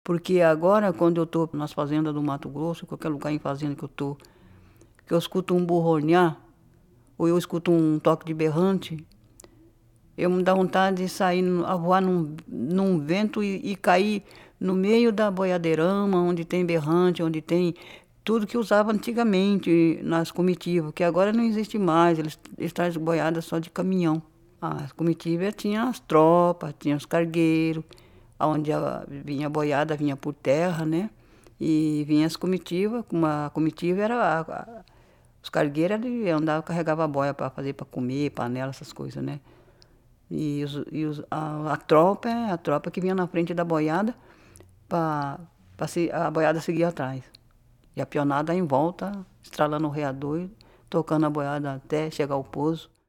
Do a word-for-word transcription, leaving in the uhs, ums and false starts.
Porque agora, quando eu estou nas fazendas do Mato Grosso, qualquer lugar em fazenda que eu estou, que eu escuto um burro ornear, ou eu escuto um toque de berrante, eu me dá vontade de sair no- a voar num, num vento e, e cair no meio da boiadeirama, onde tem berrante, onde tem tudo que usava antigamente nas comitivas, que agora não existe mais, eles, eles trazem boiada só de caminhão. As comitivas tinha as tropas, tinha os cargueiros, onde a, vinha a boiada, vinha por terra, né? E vinha as comitivas, uma comitiva era a, a, os cargueiros ali andavam, carregava a boia para fazer para comer, panela, essas coisas, né? E, os, e os, a, a tropa é a tropa que vinha na frente da boiada para a boiada seguir atrás. E a pionada em volta, estralando o reador, tocando a boiada até chegar ao pouso.